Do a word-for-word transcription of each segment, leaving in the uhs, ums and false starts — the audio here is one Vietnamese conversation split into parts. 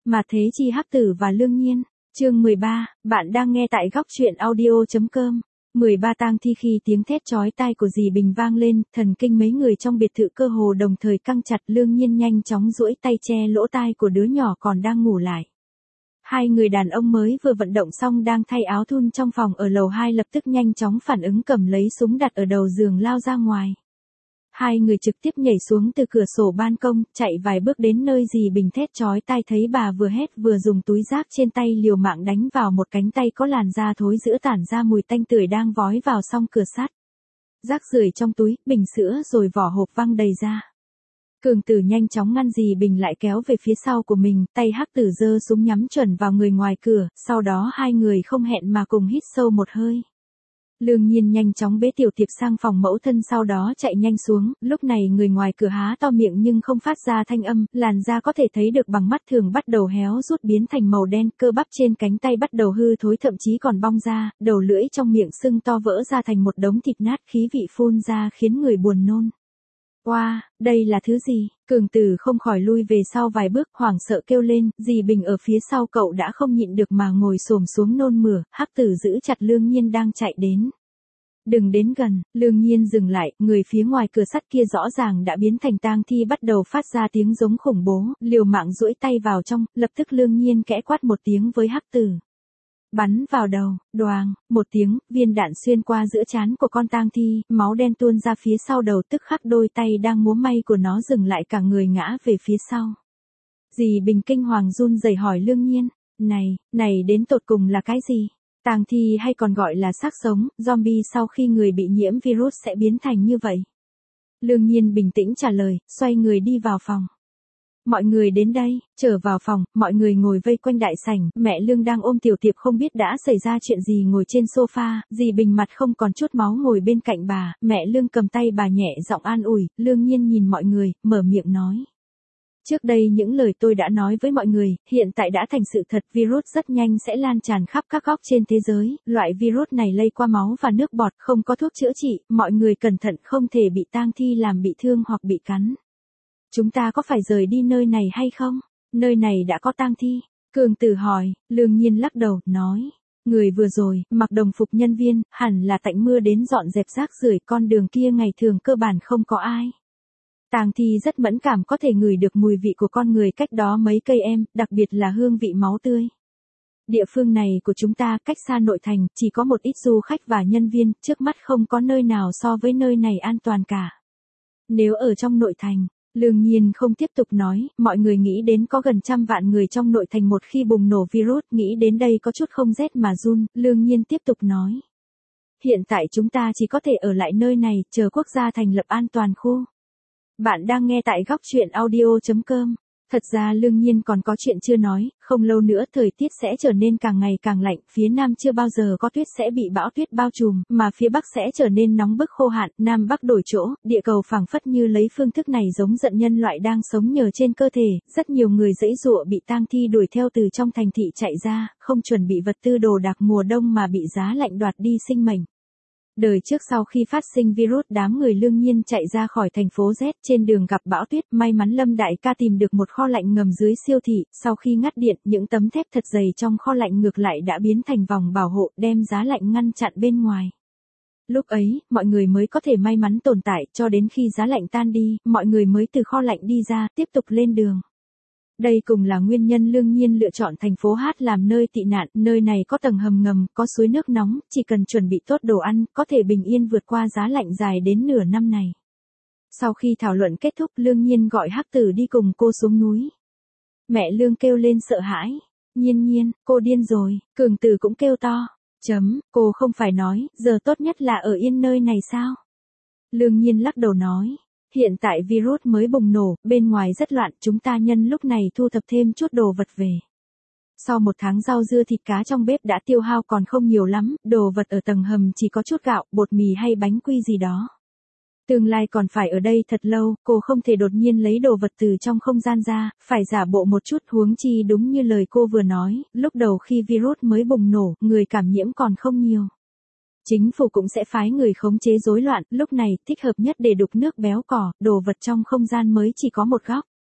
Mà Thế Chi Hắc Tử và Lương Nhiên. Chương mười ba, bạn đang nghe tại góc truyện audio chấm com. mười ba tang thi. Khi tiếng thét chói tai của dì Bình vang lên, thần kinh mấy người trong biệt thự cơ hồ đồng thời căng chặt. Lương Nhiên nhanh chóng duỗi tay che lỗ tai của đứa nhỏ còn đang ngủ lại. Hai người đàn ông mới vừa vận động xong đang thay áo thun trong phòng ở lầu hai lập tức nhanh chóng phản ứng, cầm lấy súng đặt ở đầu giường lao ra ngoài. Hai người trực tiếp nhảy xuống từ cửa sổ ban công, chạy vài bước đến nơi dì Bình thét chói tai, thấy bà vừa hét vừa dùng túi rác trên tay liều mạng đánh vào một cánh tay có làn da thối rữa tản ra mùi tanh tưởi đang vói vào song cửa sắt. Rác rưởi trong túi, bình sữa rồi vỏ hộp văng đầy ra. Cường Tử nhanh chóng ngăn dì Bình lại, kéo về phía sau của mình, tay Hắc Tử giơ súng nhắm chuẩn vào người ngoài cửa, sau đó hai người không hẹn mà cùng hít sâu một hơi. Lương Nhiên nhanh chóng bế Tiểu Tiệp sang phòng mẫu thân, sau đó chạy nhanh xuống. Lúc này người ngoài cửa há to miệng nhưng không phát ra thanh âm, làn da có thể thấy được bằng mắt thường bắt đầu héo rút biến thành màu đen, cơ bắp trên cánh tay bắt đầu hư thối, thậm chí còn bong ra, đầu lưỡi trong miệng sưng to vỡ ra thành một đống thịt nát, khí vị phun ra khiến người buồn nôn. Oa, wow, đây là thứ gì? Cường Tử không khỏi lui về sau vài bước, hoảng sợ kêu lên. Dì Bình ở phía sau cậu đã không nhịn được mà ngồi xổm xuống nôn mửa. Hắc Tử giữ chặt Lương Nhiên đang chạy đến. Đừng đến gần. Lương Nhiên dừng lại, người phía ngoài cửa sắt kia rõ ràng đã biến thành tang thi, bắt đầu phát ra tiếng giống khủng bố, liều mạng duỗi tay vào trong. Lập tức Lương Nhiên khẽ quát một tiếng với Hắc Tử. Bắn vào đầu. Đoàng, một tiếng, viên đạn xuyên qua giữa trán của con tang thi, máu đen tuôn ra phía sau đầu, tức khắc đôi tay đang múa may của nó dừng lại, cả người ngã về phía sau. Dì Bình kinh hoàng run rẩy hỏi Lương Nhiên, này, này đến tột cùng là cái gì? Tang thi hay còn gọi là xác sống, zombie sau khi người bị nhiễm virus sẽ biến thành như vậy. Lương Nhiên bình tĩnh trả lời, xoay người đi vào phòng. Mọi người đến đây. Trở vào phòng, mọi người ngồi vây quanh đại sảnh, mẹ Lương đang ôm Tiểu Tiệp không biết đã xảy ra chuyện gì ngồi trên sofa, dì Bình mặt không còn chút máu ngồi bên cạnh bà, mẹ Lương cầm tay bà nhẹ giọng an ủi. Lương Nhiên nhìn mọi người, mở miệng nói. Trước đây những lời tôi đã nói với mọi người, hiện tại đã thành sự thật, virus rất nhanh sẽ lan tràn khắp các góc trên thế giới, loại virus này lây qua máu và nước bọt, không có thuốc chữa trị, mọi người cẩn thận không thể bị tang thi làm bị thương hoặc bị cắn. Chúng ta có phải rời đi nơi này hay không? Nơi này đã có tang thi. Cường Tử hỏi. Lương Nhiên lắc đầu, nói. Người vừa rồi, mặc đồng phục nhân viên, hẳn là tạnh mưa đến dọn dẹp rác rưởi, con đường kia ngày thường cơ bản không có ai. Tang thi rất mẫn cảm, có thể ngửi được mùi vị của con người cách đó mấy cây em, đặc biệt là hương vị máu tươi. Địa phương này của chúng ta cách xa nội thành, chỉ có một ít du khách và nhân viên, trước mắt không có nơi nào so với nơi này an toàn cả. Nếu ở trong nội thành, Lương Nhiên không tiếp tục nói, mọi người nghĩ đến có gần trăm vạn người trong nội thành một khi bùng nổ virus, nghĩ đến đây có chút không rét mà run. Lương Nhiên tiếp tục nói. Hiện tại chúng ta chỉ có thể ở lại nơi này, chờ quốc gia thành lập an toàn khu. Bạn đang nghe tại góc truyện audio chấm com. Thật ra Lương Nhiên còn có chuyện chưa nói, không lâu nữa thời tiết sẽ trở nên càng ngày càng lạnh, phía Nam chưa bao giờ có tuyết sẽ bị bão tuyết bao trùm, mà phía Bắc sẽ trở nên nóng bức khô hạn, Nam Bắc đổi chỗ, địa cầu phảng phất như lấy phương thức này giống giận nhân loại đang sống nhờ trên cơ thể, rất nhiều người giãy giụa bị tang thi đuổi theo từ trong thành thị chạy ra, không chuẩn bị vật tư đồ đạc mùa đông mà bị giá lạnh đoạt đi sinh mệnh. Đời trước sau khi phát sinh virus, đám người Lương Nhiên chạy ra khỏi thành phố Z, trên đường gặp bão tuyết, may mắn Lâm đại ca tìm được một kho lạnh ngầm dưới siêu thị, sau khi ngắt điện, những tấm thép thật dày trong kho lạnh ngược lại đã biến thành vòng bảo hộ, đem giá lạnh ngăn chặn bên ngoài. Lúc ấy, mọi người mới có thể may mắn tồn tại, cho đến khi giá lạnh tan đi, mọi người mới từ kho lạnh đi ra, tiếp tục lên đường. Đây cùng là nguyên nhân Lương Nhiên lựa chọn thành phố Hát làm nơi tị nạn, nơi này có tầng hầm ngầm, có suối nước nóng, chỉ cần chuẩn bị tốt đồ ăn, có thể bình yên vượt qua giá lạnh dài đến nửa năm này. Sau khi thảo luận kết thúc, Lương Nhiên gọi Hắc Tử đi cùng cô xuống núi. Mẹ Lương kêu lên sợ hãi. Nhiên Nhiên, cô điên rồi. Cường Tử cũng kêu to. Chấm, cô không phải nói, giờ tốt nhất là ở yên nơi này sao? Lương Nhiên lắc đầu nói. Hiện tại virus mới bùng nổ, bên ngoài rất loạn, chúng ta nhân lúc này thu thập thêm chút đồ vật về. Sau một tháng rau dưa thịt cá trong bếp đã tiêu hao còn không nhiều lắm, đồ vật ở tầng hầm chỉ có chút gạo, bột mì hay bánh quy gì đó. Tương lai còn phải ở đây thật lâu, cô không thể đột nhiên lấy đồ vật từ trong không gian ra, phải giả bộ một chút, huống chi đúng như lời cô vừa nói, lúc đầu khi virus mới bùng nổ, người cảm nhiễm còn không nhiều. Chính phủ cũng sẽ phái người khống chế rối loạn, lúc này thích hợp nhất để đục nước béo cỏ, đồ vật trong không gian mới chỉ có một góc.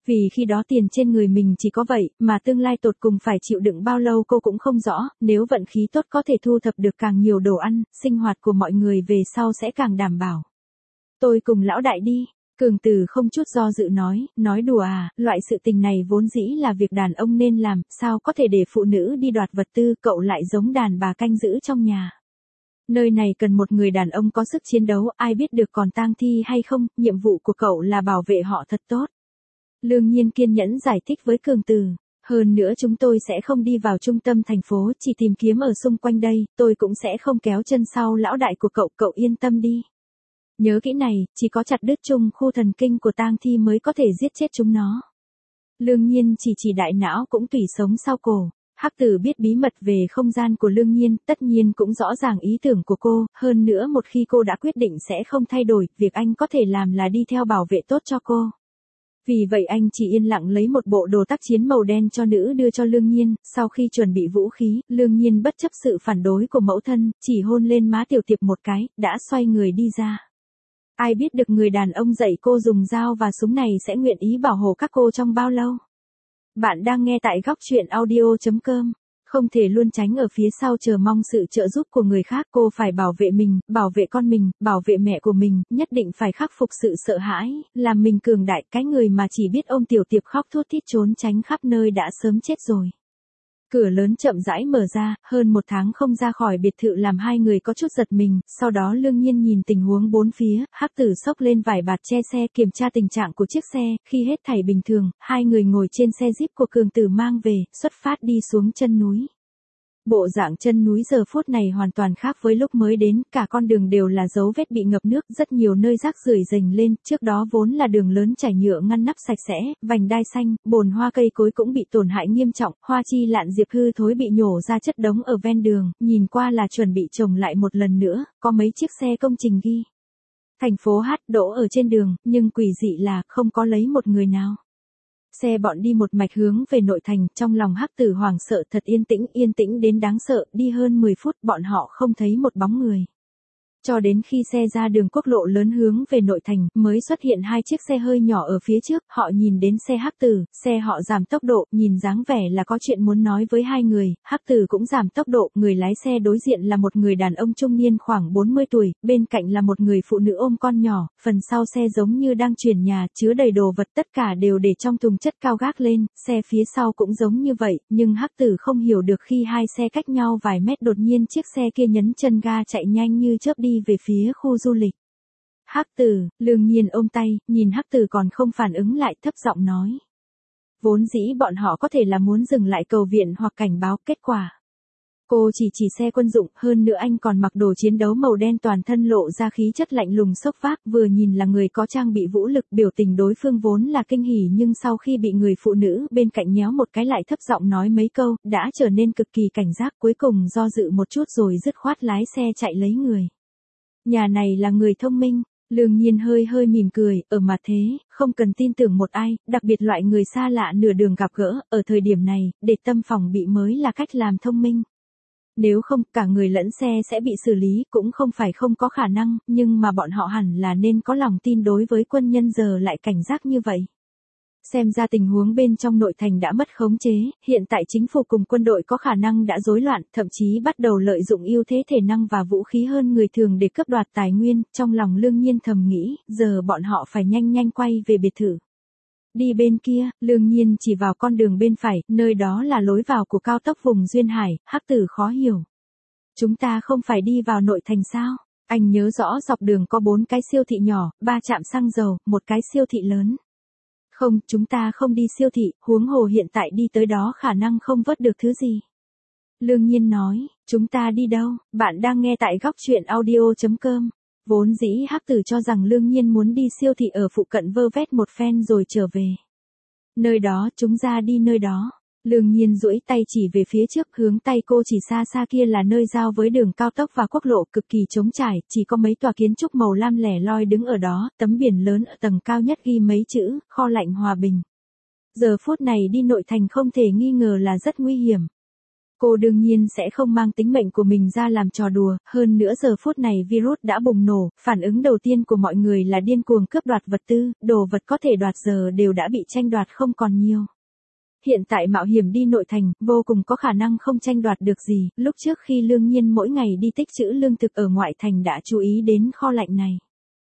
Vì khi đó tiền trên người mình chỉ có vậy, mà tương lai tột cùng phải chịu đựng bao lâu cô cũng không rõ, nếu vận khí tốt có thể thu thập được càng nhiều đồ ăn, sinh hoạt của mọi người về sau sẽ càng đảm bảo. Tôi cùng lão đại đi. Cường Tử không chút do dự nói, nói đùa à, loại sự tình này vốn dĩ là việc đàn ông nên làm, sao có thể để phụ nữ đi đoạt vật tư, cậu lại giống đàn bà canh giữ trong nhà. Nơi này cần một người đàn ông có sức chiến đấu, ai biết được còn tang thi hay không, nhiệm vụ của cậu là bảo vệ họ thật tốt. Lương Nhiên kiên nhẫn giải thích với Cường Tử, hơn nữa chúng tôi sẽ không đi vào trung tâm thành phố, chỉ tìm kiếm ở xung quanh đây, tôi cũng sẽ không kéo chân sau lão đại của cậu, cậu yên tâm đi. Nhớ kỹ này, chỉ có chặt đứt chung khu thần kinh của tang thi mới có thể giết chết chúng nó. Lương Nhiên chỉ chỉ đại não cũng tùy sống sau cổ. Hắc Tử biết bí mật về không gian của Lương Nhiên, tất nhiên cũng rõ ràng ý tưởng của cô, hơn nữa một khi cô đã quyết định sẽ không thay đổi, việc anh có thể làm là đi theo bảo vệ tốt cho cô. Vì vậy anh chỉ yên lặng lấy một bộ đồ tác chiến màu đen cho nữ đưa cho Lương Nhiên, sau khi chuẩn bị vũ khí, Lương Nhiên bất chấp sự phản đối của mẫu thân, chỉ hôn lên má Tiểu Tiệp một cái, đã xoay người đi ra. Ai biết được người đàn ông dạy cô dùng dao và súng này sẽ nguyện ý bảo hộ các cô trong bao lâu. Bạn đang nghe tại góc truyện audio chấm com. Không thể luôn tránh ở phía sau chờ mong sự trợ giúp của người khác, cô phải bảo vệ mình, bảo vệ con mình, bảo vệ mẹ của mình, nhất định phải khắc phục sự sợ hãi, làm mình cường đại, cái người mà chỉ biết ôm Tiểu Tiệp khóc thút thít trốn tránh khắp nơi đã sớm chết rồi. Cửa lớn chậm rãi mở ra, hơn một tháng không ra khỏi biệt thự làm hai người có chút giật mình, sau đó Lương Nhiên nhìn tình huống bốn phía, Hắc Tử xốc lên vải bạt che xe kiểm tra tình trạng của chiếc xe, khi hết thảy bình thường, hai người ngồi trên xe Jeep của Cường Tử mang về, xuất phát đi xuống chân núi. Bộ dạng chân núi giờ phút này hoàn toàn khác với lúc mới đến, cả con đường đều là dấu vết bị ngập nước, rất nhiều nơi rác rưởi rành lên, trước đó vốn là đường lớn trải nhựa ngăn nắp sạch sẽ, vành đai xanh, bồn hoa cây cối cũng bị tổn hại nghiêm trọng, hoa chi lạn diệp hư thối bị nhổ ra chất đống ở ven đường, nhìn qua là chuẩn bị trồng lại một lần nữa, có mấy chiếc xe công trình ghi thành phố Hát đỗ ở trên đường, nhưng quỷ dị là không có lấy một người nào. Xe bọn đi một mạch hướng về nội thành, trong lòng Hắc Tử hoảng sợ thật yên tĩnh, yên tĩnh đến đáng sợ, đi hơn mười phút bọn họ không thấy một bóng người. Cho đến khi xe ra đường quốc lộ lớn hướng về nội thành, mới xuất hiện hai chiếc xe hơi nhỏ ở phía trước, họ nhìn đến xe Hắc Tử, xe họ giảm tốc độ, nhìn dáng vẻ là có chuyện muốn nói với hai người, Hắc Tử cũng giảm tốc độ, người lái xe đối diện là một người đàn ông trung niên khoảng bốn mươi tuổi, bên cạnh là một người phụ nữ ôm con nhỏ, phần sau xe giống như đang chuyển nhà, chứa đầy đồ vật tất cả đều để trong thùng chất cao gác lên, xe phía sau cũng giống như vậy, nhưng Hắc Tử không hiểu được khi hai xe cách nhau vài mét đột nhiên chiếc xe kia nhấn chân ga chạy nhanh như chớp đi về phía khu du lịch. Hắc Tử, Lương Nhiên ôm tay, nhìn Hắc Tử còn không phản ứng lại, thấp giọng nói. Vốn dĩ bọn họ có thể là muốn dừng lại cầu viện hoặc cảnh báo, kết quả. Cô chỉ chỉ xe quân dụng, hơn nữa anh còn mặc đồ chiến đấu màu đen toàn thân lộ ra khí chất lạnh lùng sốc phác, vừa nhìn là người có trang bị vũ lực, biểu tình đối phương vốn là kinh hỉ nhưng sau khi bị người phụ nữ bên cạnh nhéo một cái lại thấp giọng nói mấy câu, đã trở nên cực kỳ cảnh giác, cuối cùng do dự một chút rồi dứt khoát lái xe chạy lấy người. Nhà này là người thông minh, Lương Nhiên hơi hơi mỉm cười, ở mặt thế, không cần tin tưởng một ai, đặc biệt loại người xa lạ nửa đường gặp gỡ, ở thời điểm này, để tâm phòng bị mới là cách làm thông minh. Nếu không, cả người lẫn xe sẽ bị xử lý, cũng không phải không có khả năng, nhưng mà bọn họ hẳn là nên có lòng tin đối với quân nhân giờ lại cảnh giác như vậy. Xem ra tình huống bên trong nội thành đã mất khống chế, hiện tại chính phủ cùng quân đội có khả năng đã rối loạn, thậm chí bắt đầu lợi dụng ưu thế thể năng và vũ khí hơn người thường để cướp đoạt tài nguyên, trong lòng Lương Nhiên thầm nghĩ, giờ bọn họ phải nhanh nhanh quay về biệt thự. Đi bên kia, Lương Nhiên chỉ vào con đường bên phải, nơi đó là lối vào của cao tốc vùng Duyên Hải, Hắc Tử khó hiểu. Chúng ta không phải đi vào nội thành sao? Anh nhớ rõ dọc đường có bốn cái siêu thị nhỏ, ba trạm xăng dầu, một cái siêu thị lớn. Không, chúng ta không đi siêu thị, huống hồ hiện tại đi tới đó khả năng không vớt được thứ gì. Lương Nhiên nói, chúng ta đi đâu? Bạn đang nghe tại góc truyện audio chấm com. Vốn dĩ Hắc Tử cho rằng Lương Nhiên muốn đi siêu thị ở phụ cận vơ vét một phen rồi trở về. Nơi đó, chúng ra đi nơi đó. Lương Nhiên duỗi tay chỉ về phía trước, hướng tay cô chỉ xa xa kia là nơi giao với đường cao tốc và quốc lộ, cực kỳ trống trải, chỉ có mấy tòa kiến trúc màu lam lẻ loi đứng ở đó, tấm biển lớn ở tầng cao nhất ghi mấy chữ, kho lạnh hòa bình. Giờ phút này đi nội thành không thể nghi ngờ là rất nguy hiểm. Cô đương nhiên sẽ không mang tính mệnh của mình ra làm trò đùa, hơn nữa giờ phút này virus đã bùng nổ, phản ứng đầu tiên của mọi người là điên cuồng cướp đoạt vật tư, đồ vật có thể đoạt giờ đều đã bị tranh đoạt không còn nhiều. Hiện tại mạo hiểm đi nội thành, vô cùng có khả năng không tranh đoạt được gì, lúc trước khi Lương Nhiên mỗi ngày đi tích trữ lương thực ở ngoại thành đã chú ý đến kho lạnh này.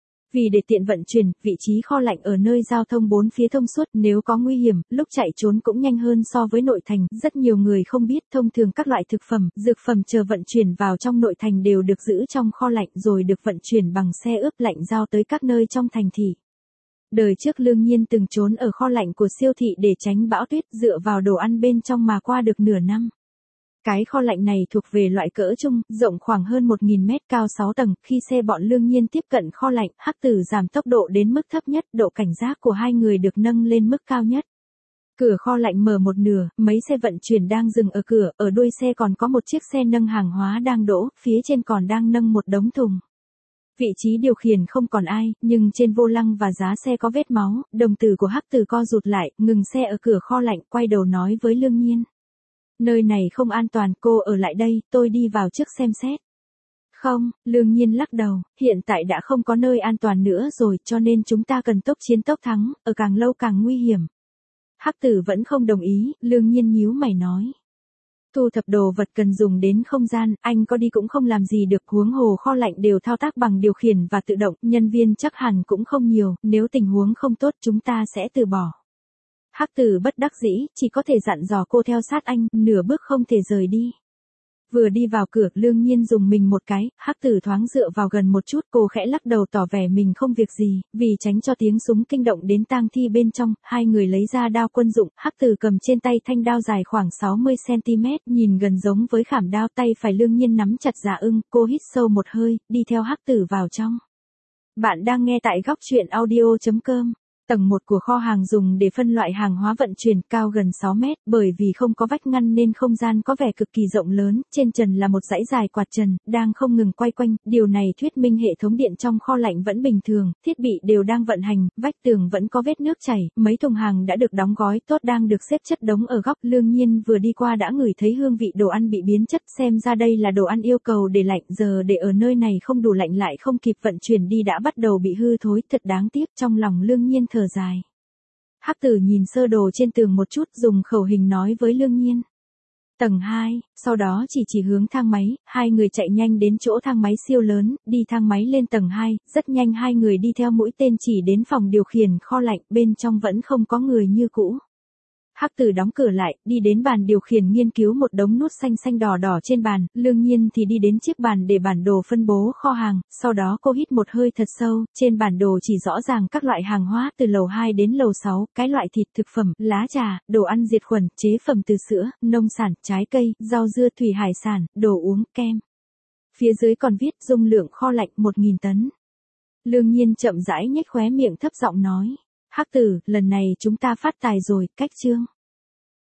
Vì để tiện vận chuyển, vị trí kho lạnh ở nơi giao thông bốn phía thông suốt, nếu có nguy hiểm, lúc chạy trốn cũng nhanh hơn so với nội thành. Rất nhiều người không biết, thông thường các loại thực phẩm, dược phẩm chờ vận chuyển vào trong nội thành đều được giữ trong kho lạnh rồi được vận chuyển bằng xe ướp lạnh giao tới các nơi trong thành thị. Đời trước Lương Nhiên từng trốn ở kho lạnh của siêu thị để tránh bão tuyết, dựa vào đồ ăn bên trong mà qua được nửa năm. Cái kho lạnh này thuộc về loại cỡ trung, rộng khoảng hơn một nghìn mét, cao sáu tầng, khi xe bọn Lương Nhiên tiếp cận kho lạnh, Hắc Tử giảm tốc độ đến mức thấp nhất, độ cảnh giác của hai người được nâng lên mức cao nhất. Cửa kho lạnh mở một nửa, mấy xe vận chuyển đang dừng ở cửa, ở đuôi xe còn có một chiếc xe nâng hàng hóa đang đỗ, phía trên còn đang nâng một đống thùng. Vị trí điều khiển không còn ai, nhưng trên vô lăng và giá xe có vết máu, đồng tử của Hắc Tử co rụt lại, ngừng xe ở cửa kho lạnh, quay đầu nói với Lương Nhiên. Nơi này không an toàn, cô ở lại đây, tôi đi vào trước xem xét. Không, Lương Nhiên lắc đầu, hiện tại đã không có nơi an toàn nữa rồi, cho nên chúng ta cần tốc chiến tốc thắng, ở càng lâu càng nguy hiểm. Hắc Tử vẫn không đồng ý, Lương Nhiên nhíu mày nói. Thu thập đồ vật cần dùng đến không gian, anh có đi cũng không làm gì được, huống hồ kho lạnh đều thao tác bằng điều khiển và tự động, nhân viên chắc hẳn cũng không nhiều, nếu tình huống không tốt chúng ta sẽ từ bỏ. Hắc Tử bất đắc dĩ, chỉ có thể dặn dò cô theo sát anh, nửa bước không thể rời đi. Vừa đi vào cửa, Lương Nhiên dùng mình một cái, Hắc Tử thoáng dựa vào gần một chút, cô khẽ lắc đầu tỏ vẻ mình không việc gì, vì tránh cho tiếng súng kinh động đến tang thi bên trong, hai người lấy ra đao quân dụng, Hắc Tử cầm trên tay thanh đao dài khoảng sáu mươi xăng ti mét, nhìn gần giống với khảm đao, tay phải Lương Nhiên nắm chặt dạ ưng, cô hít sâu một hơi, đi theo Hắc Tử vào trong. Bạn đang nghe tại góc truyện audio chấm com. Tầng một của kho hàng dùng để phân loại hàng hóa vận chuyển, cao gần sáu mét, bởi vì không có vách ngăn nên không gian có vẻ cực kỳ rộng lớn, trên trần là một dãy dài quạt trần, đang không ngừng quay quanh, điều này thuyết minh hệ thống điện trong kho lạnh vẫn bình thường, thiết bị đều đang vận hành, vách tường vẫn có vết nước chảy, mấy thùng hàng đã được đóng gói tốt đang được xếp chất đống ở góc. Lương Nhiên vừa đi qua đã ngửi thấy hương vị đồ ăn bị biến chất, xem ra đây là đồ ăn yêu cầu để lạnh, giờ để ở nơi này không đủ lạnh lại không kịp vận chuyển đi đã bắt đầu bị hư thối, thật đáng tiếc, trong lòng Lương Nhiên thở dài. Hắc Tử nhìn sơ đồ trên tường một chút, dùng khẩu hình nói với Lương Nhiên. Tầng hai, sau đó chỉ chỉ hướng thang máy, hai người chạy nhanh đến chỗ thang máy siêu lớn, đi thang máy lên tầng hai, rất nhanh hai người đi theo mũi tên chỉ đến phòng điều khiển kho lạnh, bên trong vẫn không có người như cũ. Hắc Tử đóng cửa lại, đi đến bàn điều khiển nghiên cứu một đống nút xanh xanh đỏ đỏ trên bàn, Lương Nhiên thì đi đến chiếc bàn để bản đồ phân bố kho hàng, sau đó cô hít một hơi thật sâu, trên bản đồ chỉ rõ ràng các loại hàng hóa từ lầu hai đến lầu sáu, cái loại thịt, thực phẩm, lá trà, đồ ăn diệt khuẩn, chế phẩm từ sữa, nông sản, trái cây, rau dưa, thủy hải sản, đồ uống, kem. Phía dưới còn viết dung lượng kho lạnh một nghìn tấn. Lương Nhiên chậm rãi nhếch khóe miệng thấp giọng nói. Hắc Tử, lần này chúng ta phát tài rồi, cách chương.